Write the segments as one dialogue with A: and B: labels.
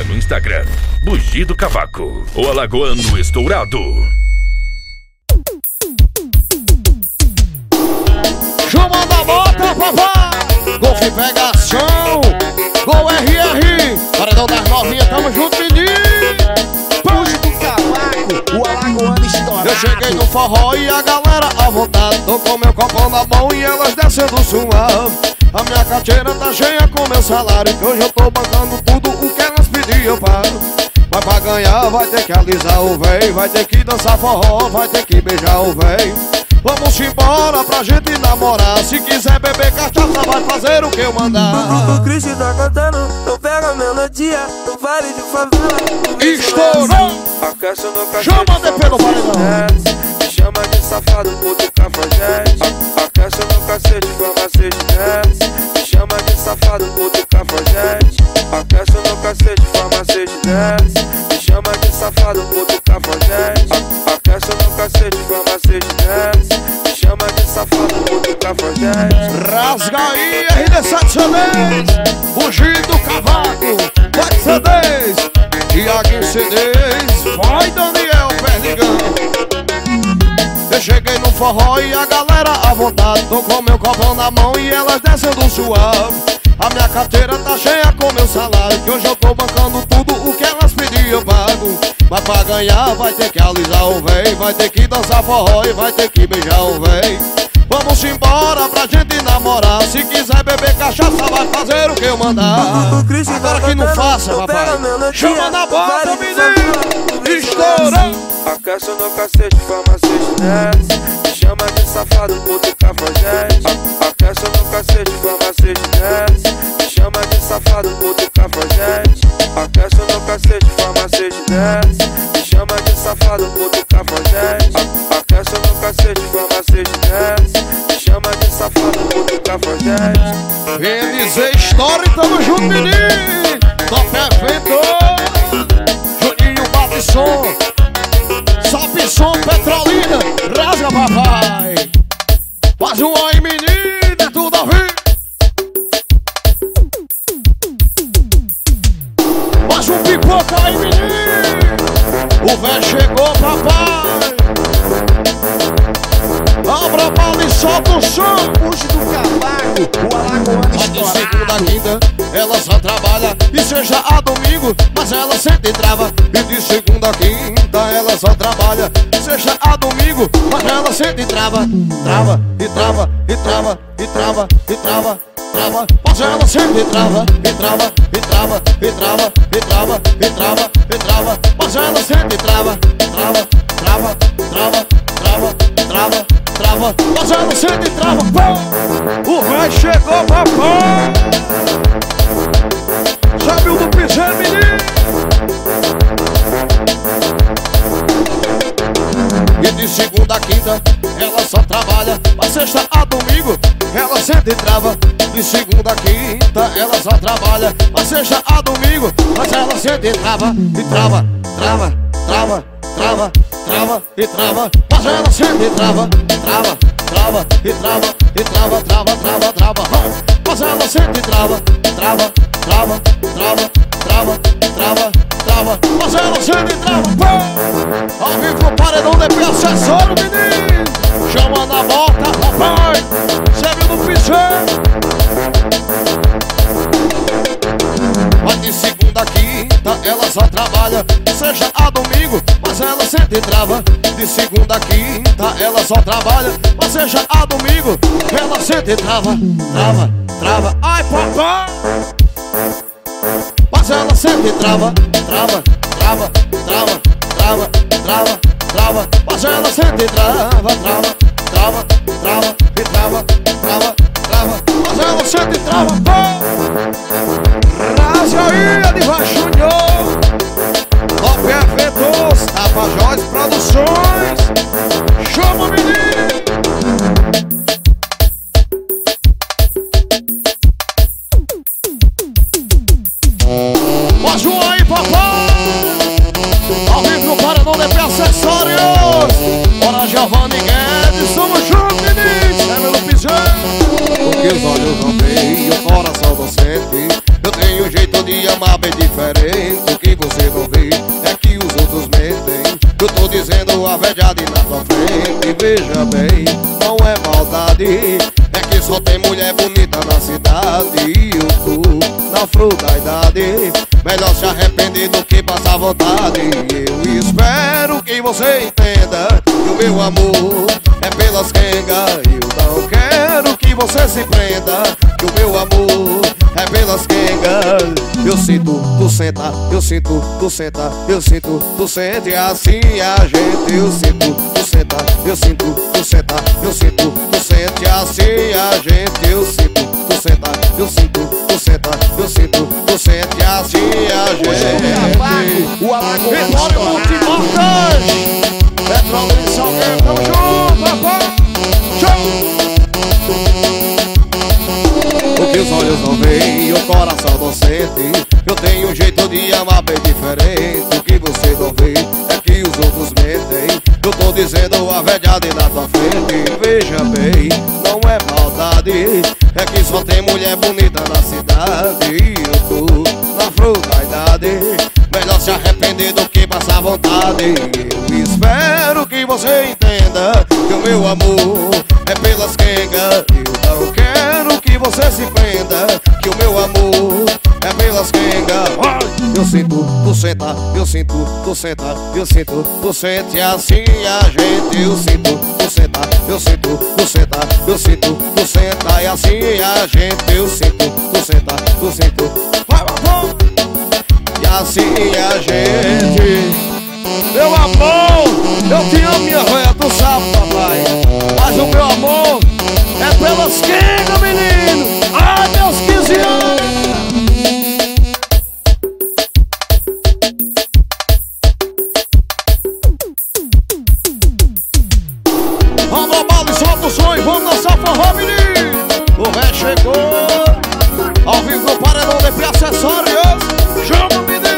A: no Instagram, Bugido Cavaco, o alagoano estourado.
B: Chama da bota, papai! Golfe pegação, Gol RR, paredão das novinhas, tamo junto, menino!
C: Bugido Cavaco, o alagoano estourado.
B: Eu cheguei no forró e a galera à vontade. Tô com meu copão na mão e elas descendo suave. A minha carteira tá cheia com meu salário, que hoje eu tô bancando tudo o que elas pediam, pá. Mas pra ganhar vai ter que alisar o véi, vai ter que dançar forró, vai ter que beijar o véi. Vamos embora pra gente namorar. Se quiser beber cachaça vai fazer o que eu mandar.
D: O Cristo tá cantando, não pega a melodia, não vale de favela.
B: Estourou! Chama de pelo paredão.
D: Me chama de safado, puto cafajeste. Aquece no cacete, farmacete desce. Me chama de safado, puto cafajeste. Aquece no cacete, farmacete desce. Me chama de safado, puto cafajeste. Aquece no cacete, farmacete desce. Me chama de safado, puto cafajeste.
B: Rasga aí, RD7 CDs, Bugido Cavaco, vai CDs, Tiaguinho CDs, vai Daniel Perdigão. Eu cheguei no forró e a galera à vontade. Tô com meu copão na mão e elas descendo suave. A minha carteira tá cheia com meu salário, que hoje eu tô bancando tudo o que elas pediam, eu pago. Mas pra ganhar vai ter que alisar o véi, vai ter que dançar forró e vai ter que beijar o véi. Vamos embora pra gente namorar. Se quiser beber cachaça vai fazer o que eu mandar. Agora que não faça, papai, chama na bota, menino. Estourou!
D: Aquece no cacete, farmacete desce. Me chama de safado, puto cafajeste. Aquece no cacete, farmacete desce. Me chama de safado, puto cafajeste. Aquece no cacete, farmacete desce. Me chama de safado, puto cafajeste. Aquece no cacete, farmacete desce. Me chama de safado, puto cafajeste.
B: Vem dizer história e tamo junto, menino. Top evento, Juninho bate som, Sabe som, Petrolina, rasga papai. Faz um aí, menino, é tudo a ver. Faz um pipoca aí, menino. O véi chegou, papai. Abra a bala e solta o som.
C: Bugido Cavaco, o alagoano
B: Mas de
C: estourado.
B: segunda a quinta ela só trabalha, e seja a domingo, mas ela sempre trava. E de segunda a quinta ela só trabalha, seja a domingo, mas ela sempre trava. Trava, e trava, e trava, e trava, e trava, trava. Mas ela sempre trava, e trava, e trava, e trava, e trava, e trava, e trava. Mas ela sempre trava, trava, trava, trava, trava, trava, trava. Mas ela sempre trava. O véi chegou, papai. Sabe o do piseiro, menino? E de segunda a quinta ela só trabalha, mas sexta a domingo ela sempre trava. De segunda a quinta ela só trabalha, mas sexta a domingo, mas ela sempre trava. E trava, trava, trava, trava, trava e trava. Mas ela sempre trava, trava, trava e trava, e trava, trava, trava, trava. Mas ela sempre trava, trava, trava, trava, trava, trava, trava. Mas ela sempre trava. Ao vivo no paredão de acessório, menino. Chama na bota, papai. Segue no piseiro. Mas de segunda a quinta ela só trabalha, seja a domingo, mas ela sempre trava. De segunda a quinta ela só trabalha, mas seja a domingo, ela sempre trava. Trava, trava, ai papai. Mas ela sempre trava, trava, trava, trava, trava, trava, trava. Mas ela sempre trava, trava, trava, trava e trava, trava, trava. Mas ela sempre trava. Rasga aí, Adiva Junior. Top Eventos, Tapajós Produções. Chama, menino. Mais um aí, papai. Ao vivo no Paredão de Acessórios. Bora, Giovanni Guedes, somos juntos, menino. Chega no piseiro. Porque os olhos não veem, o coração não sente. Eu tenho um jeito de amar bem diferente. veja bem, não é maldade. É que só tem mulher bonita na cidade e eu tô na flor da idade. Melhor se arrepender do que passar vontade. Eu espero que você entenda que o meu amor é pelas quengas. Eu não quero que você se prenda, que o meu amor é pelas quengas. Eu sinto, tu senta, eu sinto, tu senta, eu sinto, tu sente assim a gente. Eu sinto, tu senta, eu sinto, tu senta, eu sinto, tu sente assim a gente. Eu sinto, tu senta, eu sinto, tu senta, eu sinto, tu sente assim a gente.
C: O Alagoano
B: Vitória Multimarcas, Petrópolis, Salgueiro, tamo junto, papai. O que os olhos não veem, o coração não sente. Eu tenho um jeito de amar bem diferente. O que você não vê é que os outros mentem. Eu tô dizendo a verdade na tua frente. Veja bem, não é maldade. É que só tem mulher bonita na cidade e eu tô na flor da idade. Melhor se arrepender do que passar vontade. Eu espero que você entenda que o meu amor é pelas quengas. Eu não quero que você se prenda, que o meu amor é pelas quengas. Eu sinto, tu senta, eu sinto, tu senta, eu sinto, tu sente assim a gente. Eu sinto, tu senta, eu sinto, tu senta, eu sinto, tu senta e assim a gente. Eu sinto, tu senta, tu sinto, e assim a gente. Meu amor, eu te amo, minha velha, tu sabe, papai. Mas o meu amor é pelas quengas, menino. Ai, meus 15 anos. Vamos ao balo e solta o som e vamos dançar forró, menino. O véio chegou ao vivo no Paredão DP Acessórios. Chama, menino.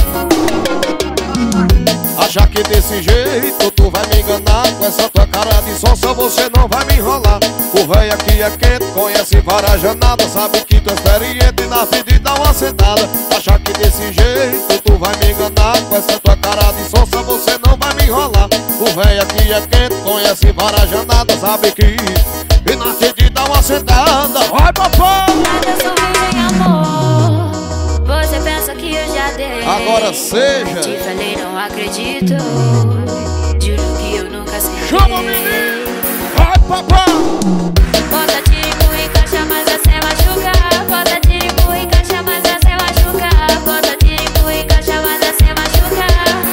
B: Achar que desse jeito tu vai me enganar. Com essa tua cara de sonsa você não vai me enrolar. O véio aqui é quente, conhece várias janadas. Sabe que tu é experiente na vida e dá uma sentada. Achar que desse jeito tu vai me enganar. Com essa tua cara de sonsa você não vai me enrolar. O véio aqui é quente, conhece várias janadas. Sabe que e na vida e dá uma sentada. Vai, papai!
E: Eu sou virgem, amor. Você pensa que eu já dei.
B: Agora seja.
E: Te falei, não acredito. Juro que eu nunca senti.
B: Chama, menino! Vai, papai!
E: Bota tirico e caixa, mas você machuca. Bota tirico e caixa, mas você machuca. Bota tirico e caixa, mas você machuca.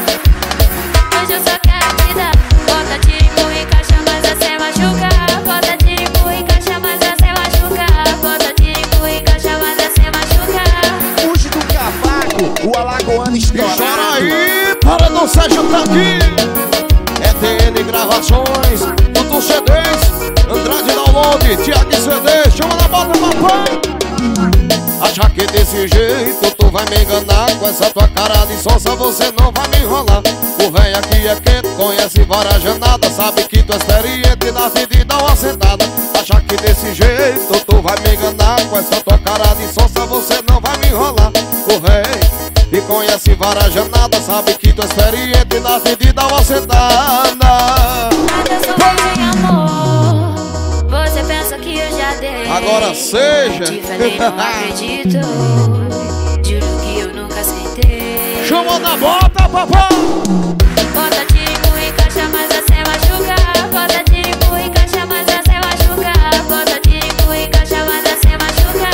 E: Hoje eu só quero te dar. Bota tirico e caixa, mas você machuca. Bota tirico e caixa, mas você machuca. Bota tirico e caixa, mas você machuca.
C: Fuge do cavaco, o Alagoano
B: E
C: estourado.
B: chora aí, para não ser junto aqui. É TN Gravações, Tudo CDs, Andrade Download, Thiago CD, chama na bota, papai. Achar que desse jeito tu vai me enganar. Com essa tua cara de sonsa você não vai me enrolar. O véio aqui é quente, conhece várias janadas. Sabe que tu é experiente na vida e dá uma sentada. Achar que desse jeito tu vai me enganar. Com essa tua cara de sonsa você não vai me enrolar. O véio e conhece várias janadas. Sabe que tu é experiente na vida e dá uma sentada.
E: Eu sou virgem, amor. Você pensa que eu já dei.
B: Agora seja.
E: Te falei, não acredito. Juro que eu nunca sentei.
B: Chama na bota, papai.
E: Bota tirico e caixa, mas você machuca. Bota tirico e caixa, mas você machuca. Bota tirico e caixa, mas você machuca.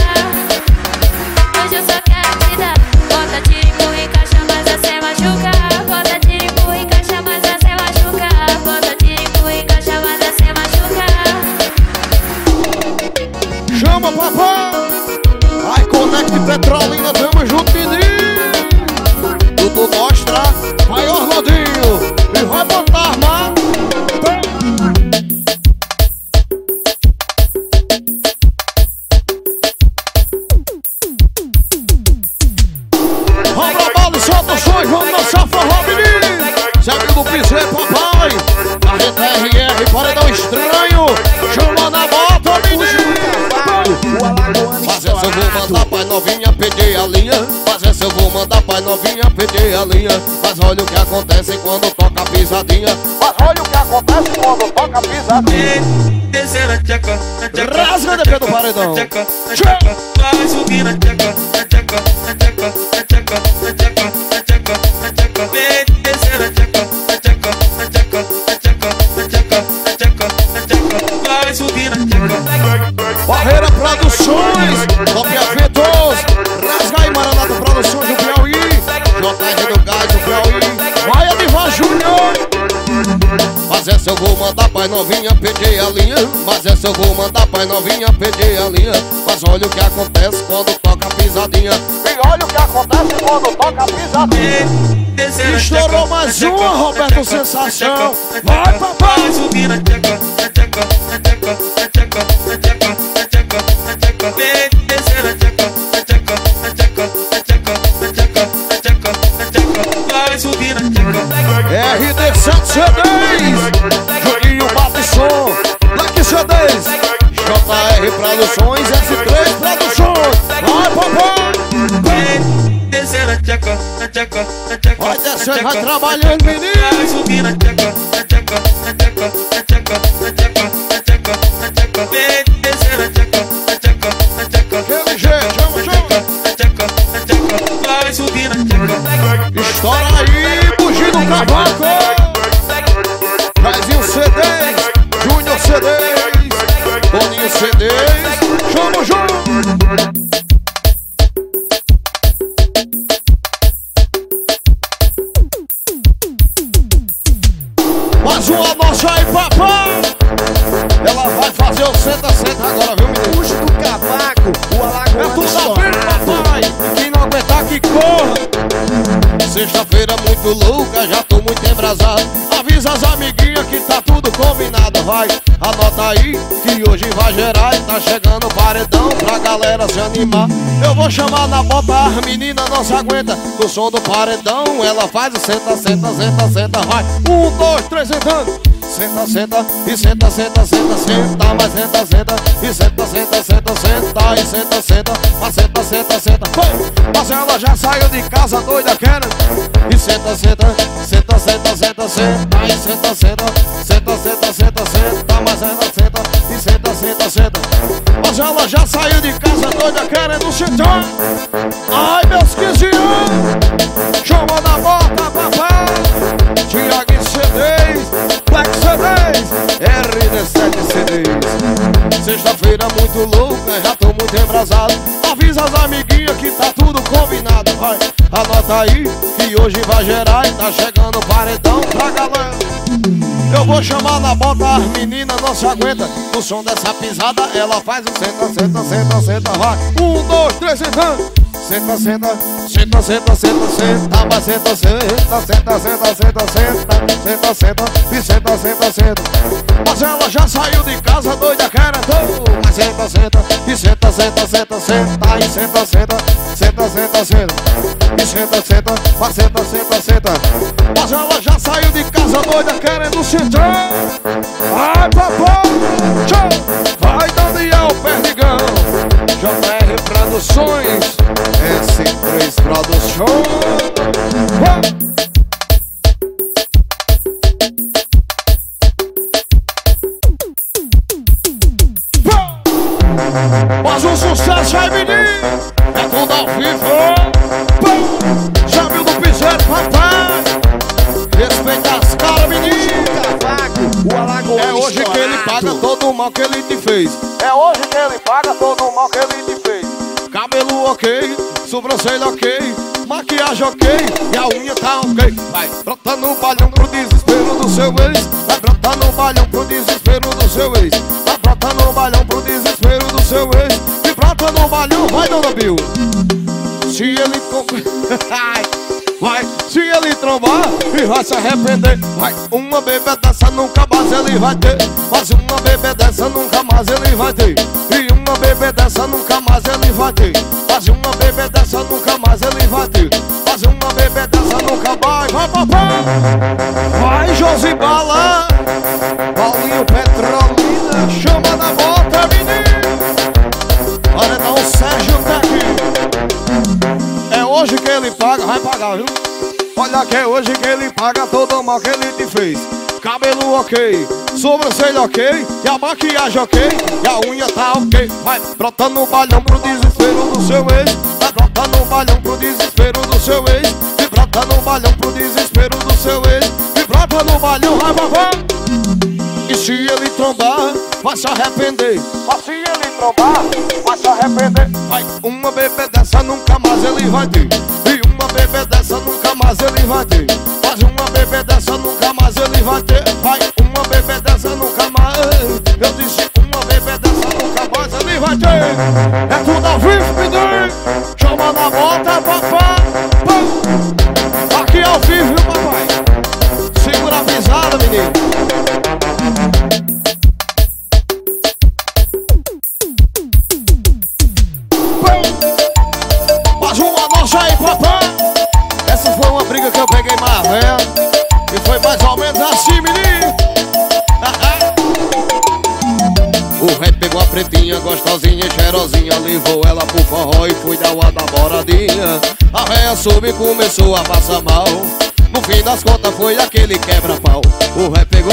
E: Hoje eu só quero te dar. Bota tirico e caixa, mas você machuca. Bota tirico e caixa, mas você machuca. Bota tirico e caixa, mas você machuca.
B: Chama, papai. Ai, Conect Petrolina, tamo junto, menino. Tudo mostra, vai Orlandinho e vai botar arma. Vamos pra bala e solta o som e vamos dançar forró, menino. Segue no piseiro, papai. A RR, paredão estranho. Chama na bota, menino.
C: O Alagoano
B: Faz essa, eu vou mandar
C: estourado.
B: pra novinha pedir a linha. Faz essa essa eu vou mandar pra novinha pedir a linha. Mas olha o que acontece quando toca a pisadinha. Mas olha o que acontece quando toca a pisadinha.
D: Descer a tcheca,
B: rasga dentro do paredão.
D: Vai subir na tcheca, na tcheca, na tcheca, na tcheca, na tcheca, na tcheca, na tcheca. Vem descer a tcheca, na tcheca, na tcheca, na tcheca, na tcheca, na tcheca, na tcheca. Vai subir na tcheca.
B: Barreira Produções, Copia Ventos, rasga aí Maranata Produções do Piauí, JR do Gás do Piauí, vai Adivar Júnior. Mas essa eu vou mandar pra novinha pedir a linha. Mas essa eu vou mandar pra novinha pedir a linha. Mas olha o que acontece quando toca a pisadinha. E olha o que acontece quando toca a pisadinha. Estourou mais uma, Roberto Sensação. Vai, papai!
D: Vai subir na tcheca, na tcheca, na tcheca, na tcheca, na tcheca, na tcheca, na tcheca. Vem descer a tcheca, na tcheca, na tcheca, na tcheca, na tcheca, na tcheca, na tcheca. Vai subir na tcheca.
B: RD7 CDs, Juninho Batson, Black CDs, JR Produções, S3 Produções. Vai, papai!
D: Vem descer a tcheca, na tcheca, na tcheca.
B: Vai descer, vai trabalhando, menino.
D: Vai subir na tcheca, na tcheca, na tcheca, na tcheca, na tcheca, na tcheca, na tcheca. Vem descer a tcheca, na tcheca, na tcheca.
B: Aquele jeito, chama, chama.
D: Na tcheca, na tcheca. Vai subir na tcheca.
B: Estoura aí, Bugido Cavaco, Brasil CDs, Júnior CDs, Boninho CDs, chama, chama. Mais uma nossa aí, papai. Ela vai fazer o senta-senta agora, viu, menino?
C: Puxa do Cavaco, o
B: É
C: Alagoano
B: tudo
C: estourado.
B: abrindo, papai. Quem não aguentar que corra. Sexta-feira muito louca, já tô muito embrasado. Avisa as amiguinhas que tá tudo combinado. Vai, anota aí que hoje vai gerar. E tá chegando o paredão pra galera se animar. Eu vou chamar na bota, as meninas não se aguenta. No som do paredão ela faz o senta, senta, senta, senta. Vai, 1, 2, 3, sentando. Senta, senta, e senta, senta, senta, senta. Mas senta, senta, e senta, senta, senta, senta. E senta, senta, mas senta, senta, senta. Mas ela já saiu de casa doida querendo. E senta, senta, senta, senta, senta, senta. E senta, senta, senta, senta, senta, senta. Mas ela senta, e senta, senta, senta. Mas ela já saiu de casa doida querendo sentar. Ai, meus 15 anos. Chama na bota, papai. Tiago CDs, Black CDs, RD7 CDs. Sexta-feira muito louca, já tô muito embrasado. Avisa as amiguinhas que tá tudo combinado. Vai, anota aí que hoje vai gerar. E tá chegando o paredão pra galera. Eu vou chamar na bota, as meninas não se aguentam. No som dessa pisada ela faz o senta, senta, senta, senta. Vai, 1, 2, 3, sentando. Senta, senta, senta, senta, senta, senta. Mas senta, senta, senta, senta, senta, senta. Senta, senta, e senta, senta, senta. Mas ela já saiu de casa doida querendo. Mas senta, senta, e senta, senta, senta, senta. E senta, senta, senta, senta, senta. E senta, senta, mas senta, senta, senta. Mas ela já saiu de casa doida querendo sentar. Ai, papai, tchau. Vai, Daniel Perdigão, JR Produções, S3 Produções. Mas o sucesso aí, menino, é tudo ao vivo. Já viu do piseiro, papai? Respeita as caras, menino.
C: Cavaco, o Alagoano
B: É hoje que ele paga
C: estourado.
B: todo o mal que ele te fez. É hoje que ele paga todo o mal que ele te fez. Cabelo ok, sobrancelha ok, maquiagem ok, e a unha tá ok. Vai brotando no balhão pro desespero do seu ex. Vai brotando no balhão pro desespero do seu ex. Vai brotando no balhão pro desespero do seu ex. E brota no balhão, vai, dona Bill. Se ele vai, se ele trombar e vai se arrepender. Vai, uma bebê dessa nunca mais ele vai ter. Mas uma bebê dessa nunca mais ele vai ter. E uma bebê dessa nunca mais ele vai ter. Mas uma bebê dessa nunca mais ele vai ter. Mas uma bebê dessa nunca mais. Vai, papai. Vai, Josibala, Paulinho Petrolina, chama na bota, menino. Paredão Sérgio tá aqui. É hoje que pagar, viu? Olha que é hoje que ele paga todo o mal que ele te fez. Cabelo ok, sobrancelha ok, e a maquiagem ok, e a unha tá ok. Vai brotando no balhão pro desespero do seu ex. Vai brotando no balhão pro desespero do seu ex. E brota no balhão pro desespero do seu ex. E brota no balhão, vai, vai. E se ele trombar, vai se arrepender. Mas se ele trombar, vai se arrepender. Vai, uma bebê dessa nunca mais ele vai ter. E uma bebê dessa nunca mais ele vai ter. Mas uma bebê dessa nunca mais ele vai ter. Vai, uma bebê dessa nunca mais. Eu disse uma bebê dessa nunca mais ele vai ter. É tudo ao vivo, menino. Chama na bota, papai. Aqui é ao vivo, viu, papai? Segura a pisada, menino. Mais uma nossa aí, papai. Essa foi uma briga que eu peguei mais velha. E foi mais ou menos assim, menino. O rei pegou a pretinha, gostosinha e cheirosinha. Levou ela pro forró e foi dar uma namoradinha. A véia soube e começou a passar mal. No fim das contas foi aquele quebra-pau. O rei pegou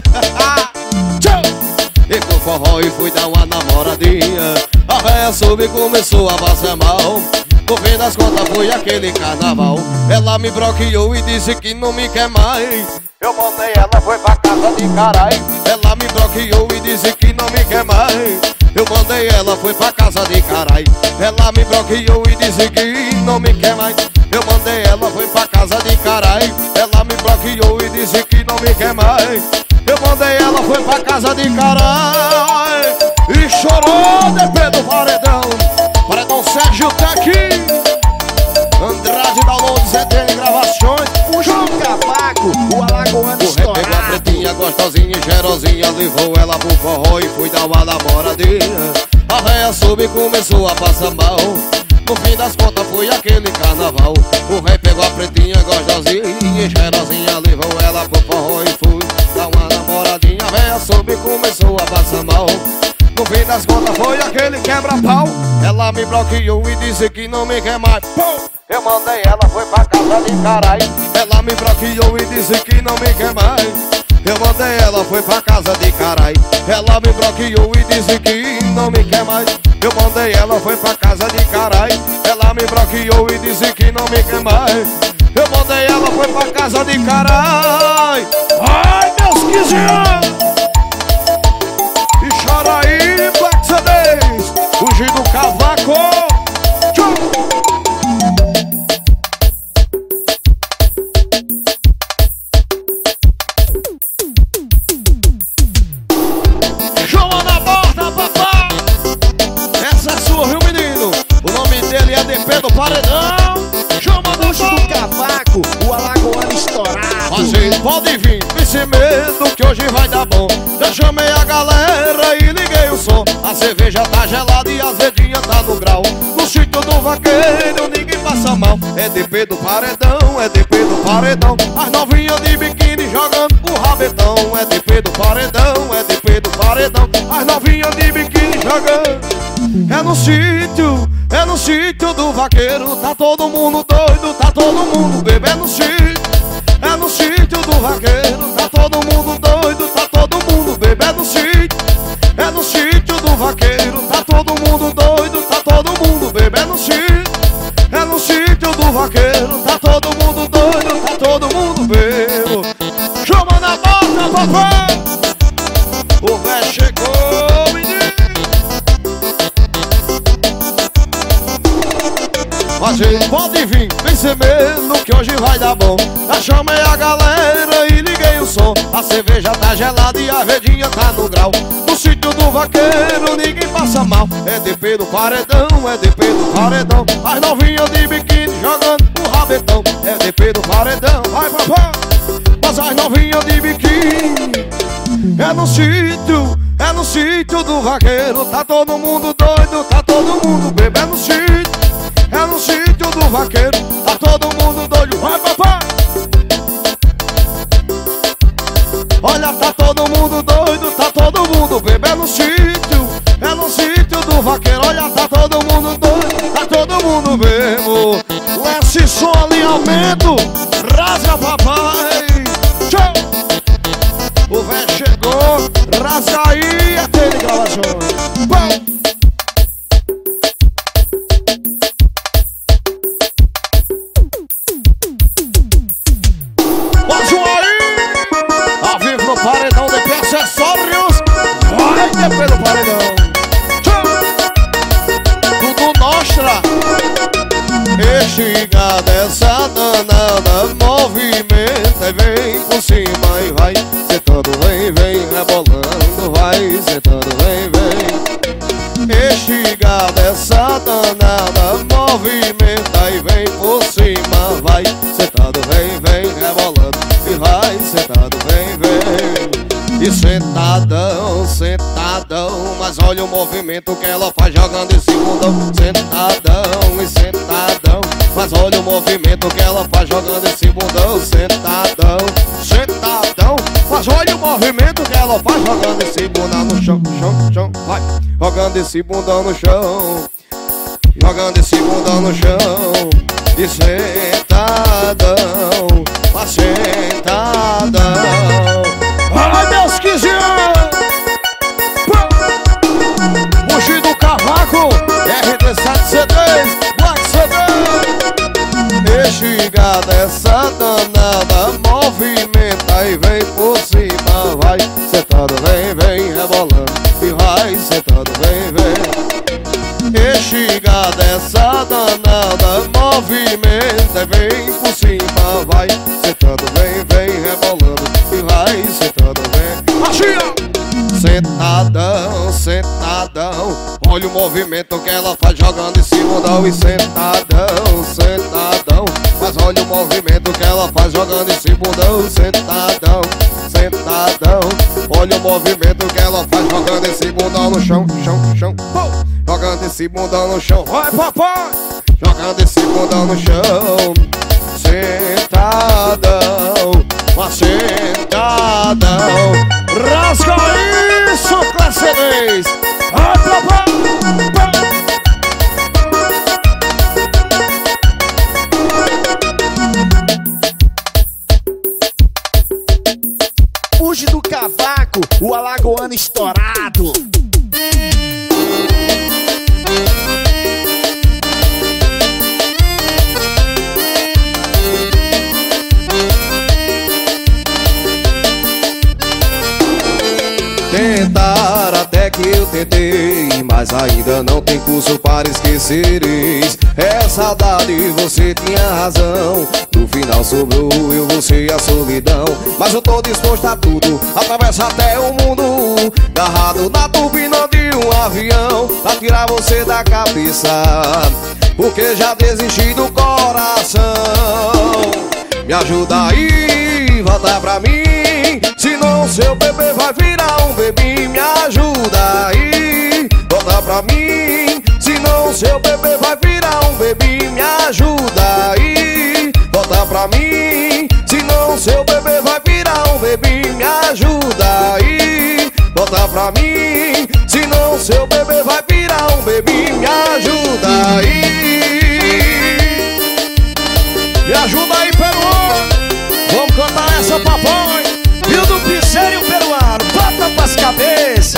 B: e pro forró e foi dar uma namoradinha. A véia soube e começou a passar mal. No fim das contas foi aquele carnaval. Ela me bloqueou e disse que não me quer mais. Eu mandei ela, foi pra casa de carai. Ela me bloqueou e disse que não me quer mais. Eu mandei ela, foi pra casa de carai. Ela me bloqueou e disse que não me quer mais. Eu mandei ela, foi pra casa de carai. Ela me bloqueou e disse que não me quer mais. Eu mandei ela, foi pra casa de carai. E chorou depois do paredão. Paredão Sérgio tá aqui. Andrade Download, ZTN Gravações.
C: Puxa o cavaco, o alagoano estourado.
B: Pegou a pretinha, gostosinha e cheirosinha. Levou ela pro forró e foi dar uma namoradinha. A véia soube e começou a passar mal. No fim das contas foi aquele carnaval. O rei pegou a pretinha, gostosinha e cheirosinha. Levou ela pro forró e foi dar uma namoradinha. A véia soube e começou a passar mal. No fim das contas foi aquele quebra-pau. Ela me bloqueou e disse que não me quer mais. Eu mandei ela, foi pra casa de carai. Ela me bloqueou e disse que não me quer mais. Eu mandei ela, foi pra casa de carai. Ela me bloqueou e disse que não me quer mais. Eu mandei ela, foi pra casa de carai. Ela me bloqueou e disse que não me quer mais. Eu mandei ela, foi pra casa de carai. Ai, meus 15 anos. E chora aí, Black CDs. Fugir do cavaco. Tchau. Chama na borda, papai. Essa é sua, viu, menino? O nome dele é DP do Paredão. Chama na
C: Puxa do cavaco, o alagoano estourado.
B: Mas pode vir, sem medo que hoje vai dar bom. Eu chamei a galera e liguei o som. A cerveja tá gelada e a azedinha tá no grau. No sítio do vaqueiro ninguém passa mal. É DP do Paredão, é DP do Paredão. As novinhas de biquíni jogando o rabetão. É DP do Paredão, é DP do Paredão. As novinhas de biquíni jogando. É no sítio do vaqueiro. Tá todo mundo doido, tá todo mundo bebendo no sítio. É no sítio do vaqueiro, tá todo mundo doido, tá todo mundo bebendo no sítio. É no sítio do vaqueiro, tá todo mundo doido, tá todo mundo bebendo no sítio. É no sítio do vaqueiro, tá todo mundo doido, tá todo mundo bebendo. Chama na bota, papai. O véio chegou, menino. Mas ele pode vir, vem ser mesmo que hoje vai dar bom. Eu chamei a galera e liguei o som. A cerveja tá gelada e a redinha tá no grau. No sítio do vaqueiro ninguém passa mal. É DP do Paredão, é DP do Paredão. As novinhas de biquíni jogando o rabetão. É DP do Paredão, vai papai. Mas as novinhas de biquíni. É no sítio do vaqueiro. Tá todo mundo doido, tá todo mundo bebendo no sítio. É no sítio do vaqueiro, tá todo mundo doido, vai papai. Olha, tá todo mundo doido, tá todo mundo bebendo no sítio. É no sítio do vaqueiro, olha, tá todo mundo doido, tá todo mundo bebo. Esse som alinhamento. movimento, rasga papai. Tchau. O velho chegou, rasga aí, aquele gravações. Bom. Mais um aí, ao vivo no paredão de acessórios. Vai depois do paredão. Tchau. Tudo nostra. Estiga dessa danada, movimenta e vem por cima e vai sentando, vem, rebolando, vai sentando, vem. Estiga dessa danada, movimenta e vem por cima, vai sentando, vem, rebolando e vai sentando, vem. E sentadão, mas olha o movimento que ela faz jogando esse bundão. Sentadão e sentadão, mas olha o movimento que ela faz jogando esse bundão. Sentadão, mas olha o movimento que ela faz jogando esse bundão no chão, vai. Jogando esse bundão no chão, jogando esse bundão no chão. E sentadão, mas sentadão. Ai, meus 15 anos! Fugir do cavaco, RD7C3, Black CD. Estiga dessa danada, movimenta e vem por cima, vai sentando, vem, rebolando e vai sentando, vem. Estiga dessa danada, movimenta e vem por cima, vai sentando, vem, rebolando e vai sentando, vem. Magia! Sentadão, olha o movimento que ela faz jogando esse bundão. E sentadão, mas olha o movimento que ela faz jogando esse bundão. Sentadão, olha o movimento que ela faz jogando esse bundão no chão, jogando esse bundão no chão, vai papai, jogando esse bundão no chão. Sentadão, mas sentadão, rasga isso, classe 10. Ai, papai.
C: Fuge do cavaco, o alagoano estourado.
B: Tentar até que eu tentei, mas ainda não tem curso para esquecereis. É saudade, você tinha razão. No final sobrou eu, você e a solidão. Mas eu tô disposto a tudo, atravessa até o mundo, agarrado na turbina de um avião, pra tirar você da cabeça, porque já desisti do coração. Me ajuda aí, volta pra mim, senão seu bebê vai virar um bebê. Me ajuda aí, volta pra mim, senão seu bebê vai virar um bebê. Me ajuda aí, volta pra mim, senão seu bebê vai virar um bebê. Me ajuda aí, volta pra mim, senão seu bebê vai virar um bebê. Me ajuda aí, me ajuda aí, peruano. Vamos cantar essa, papai.
C: E o do piseiro e o peruano, bota pras cabeças.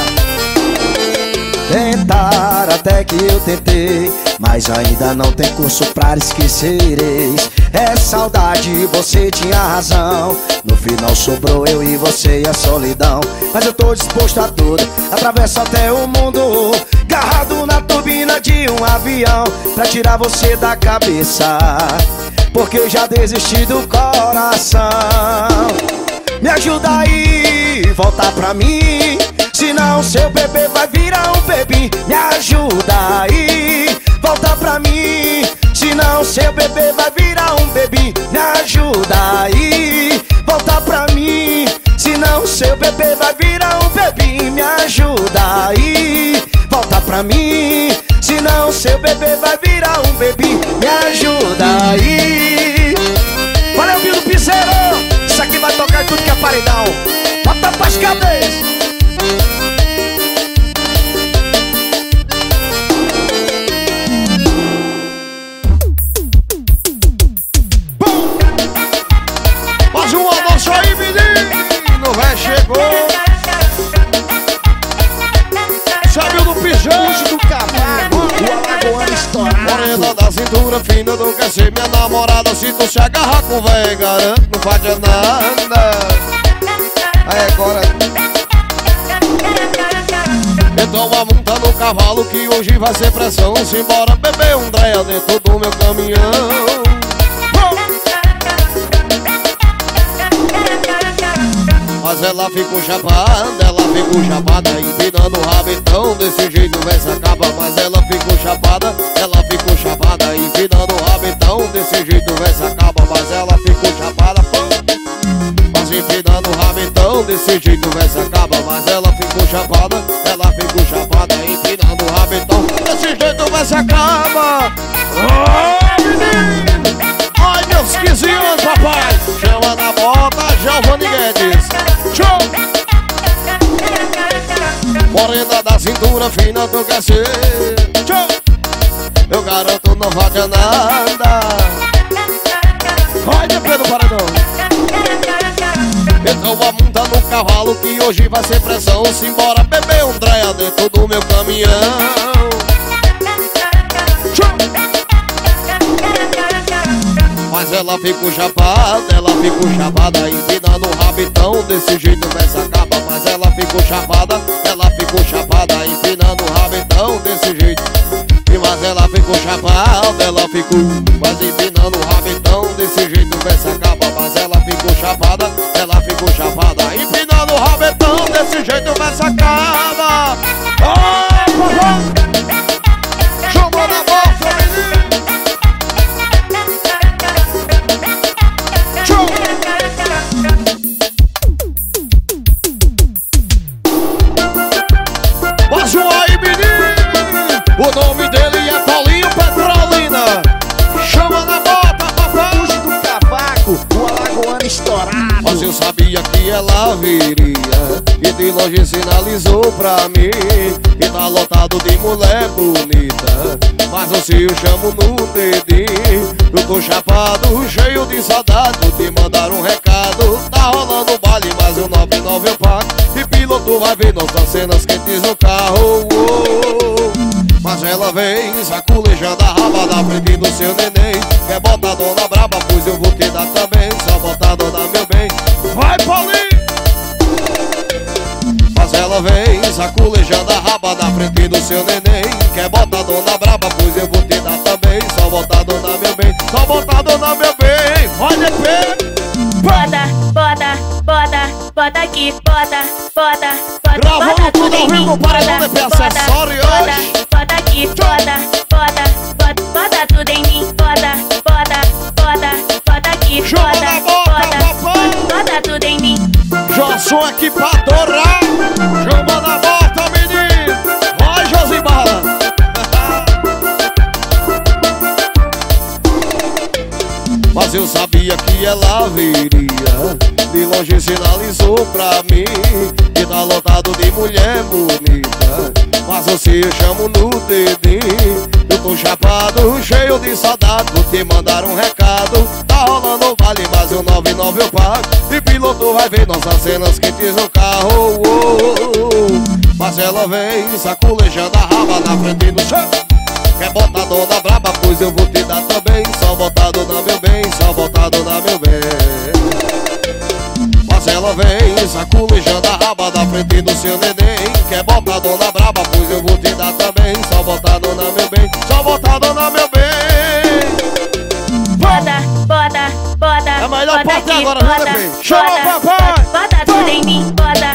C: Tentar até que eu tentei, mas ainda não tem curso pra esquecereis. É saudade, você tinha razão. No final sobrou eu e você e a solidão. Mas eu tô disposto a tudo, atravesso até o mundo, agarrado na turbina de um avião, pra tirar você da cabeça, porque eu já desisti do coração. Me ajuda aí, volta pra mim, senão seu bebê vai virar um bebê. Me ajuda aí, volta pra mim, senão seu bebê vai virar um bebê. Me ajuda aí, volta pra mim, senão seu bebê vai virar um bebê. Me ajuda aí, volta pra mim, senão seu bebê vai virar um bebê. Me ajuda aí. Valeu, Bill do Piseiro, isso aqui vai tocar em tudo que é paredão. Bota pras cabeças.
B: Bom, tu se agarrar com véia, garanto, não falha nada.
C: Aí agora
B: então monta no cavalo que hoje vai ser pressão. Simbora beber um dreia dentro do meu caminhão. Mas ela ficou chapada, empinando o rabetão. Desse jeito vai se acaba. Mas ela ficou chapada, empinando o rabetão. Desse jeito vai se acaba. Mas ela ficou chapada, mas empinando o rabetão. Desse jeito vai se acaba. Mas ela ficou chapada, empinando o rabetão. Desse jeito vai se acaba. Ai, menino! Ai, meus 15 anos, papai! Chama na bota, Giovanni Guedes. Show! Morena da cintura fina, tu quer ser? Show! Eu garanto, não falta nada. Vai, Pedro Paredão. Então vou montar no cavalo que hoje vai ser pressão. Simbora beber um dreia dentro do meu caminhão. Show! Mas ela ficou chapada, empinando o rabetão. Desse jeito vai se acaba. Mas ela ficou chapada, empinando o rabetão. Desse jeito. Mas ela ficou chapada, mas empinando o rabetão. Desse jeito vai se acaba. Mas ela ficou chapada, empinando o rabetão. Desse jeito vai se acaba. Chama na boca, menino. Mas aí, menino, o nome dele é Paulinho Petrolina. Chama na bota, papai.
C: Puxa do cavaco, o alagoano estourado.
B: Mas eu sabia que ela viria, e de longe sinalizou pra mim, e tá lotado de mulher bonita. Mas se eu chamo no dedinho, eu tô chapado, cheio de saudade. Vou te mandar um recado, tá rolando o baile, mas o 99 eu pago. E piloto vai ver nossas cenas quentes no carro. Mas ela vem saculejando a raba da frente do seu neném. Quer botar dona braba, pois eu vou te dar também. Só botar dona meu bem. Vai, Paulinho! Mas ela vem saculejando a raba da frente do seu neném. Quer botar dona braba, pois eu vou te dar também. Só botar dona meu bem, só botar dona meu bem. Vai, DP!
E: Bota aqui, bota
B: Gravando tudo ao vivo para não DP acessórios.
E: Bota aqui, bota tudo em mim. Bota aqui,
B: Chama na boca, papai.
E: bota tudo em mim.
B: Johnson aqui pra adorar. Chama na bota, menino. Vai, Josibala. Mas eu sabia que ela viria, de longe sinalizou pra mim, que tá lotado de mulher bonita. Mas você eu chamo no dedinho, eu tô chapado, cheio de saudade. Vou te mandar um recado, tá rolando o vale, mas o 99 eu pago. E piloto vai ver nossas cenas quentes no carro. Mas ela vem saculejando a raba na frente do chão. Quer botar dona braba, pois eu vou te dar também. Só botar dona meu bem, só botar dona meu bem. Mas ela vem saculejando a raba da frente do seu neném. Quer botar dona braba, pois eu vou te dar também. Só botar dona meu bem, só botar dona meu bem.
E: Bota
B: É a melhor parte
E: aqui,
B: agora, viu, bebê? Chama, papai!
E: Bota tudo em mim, bota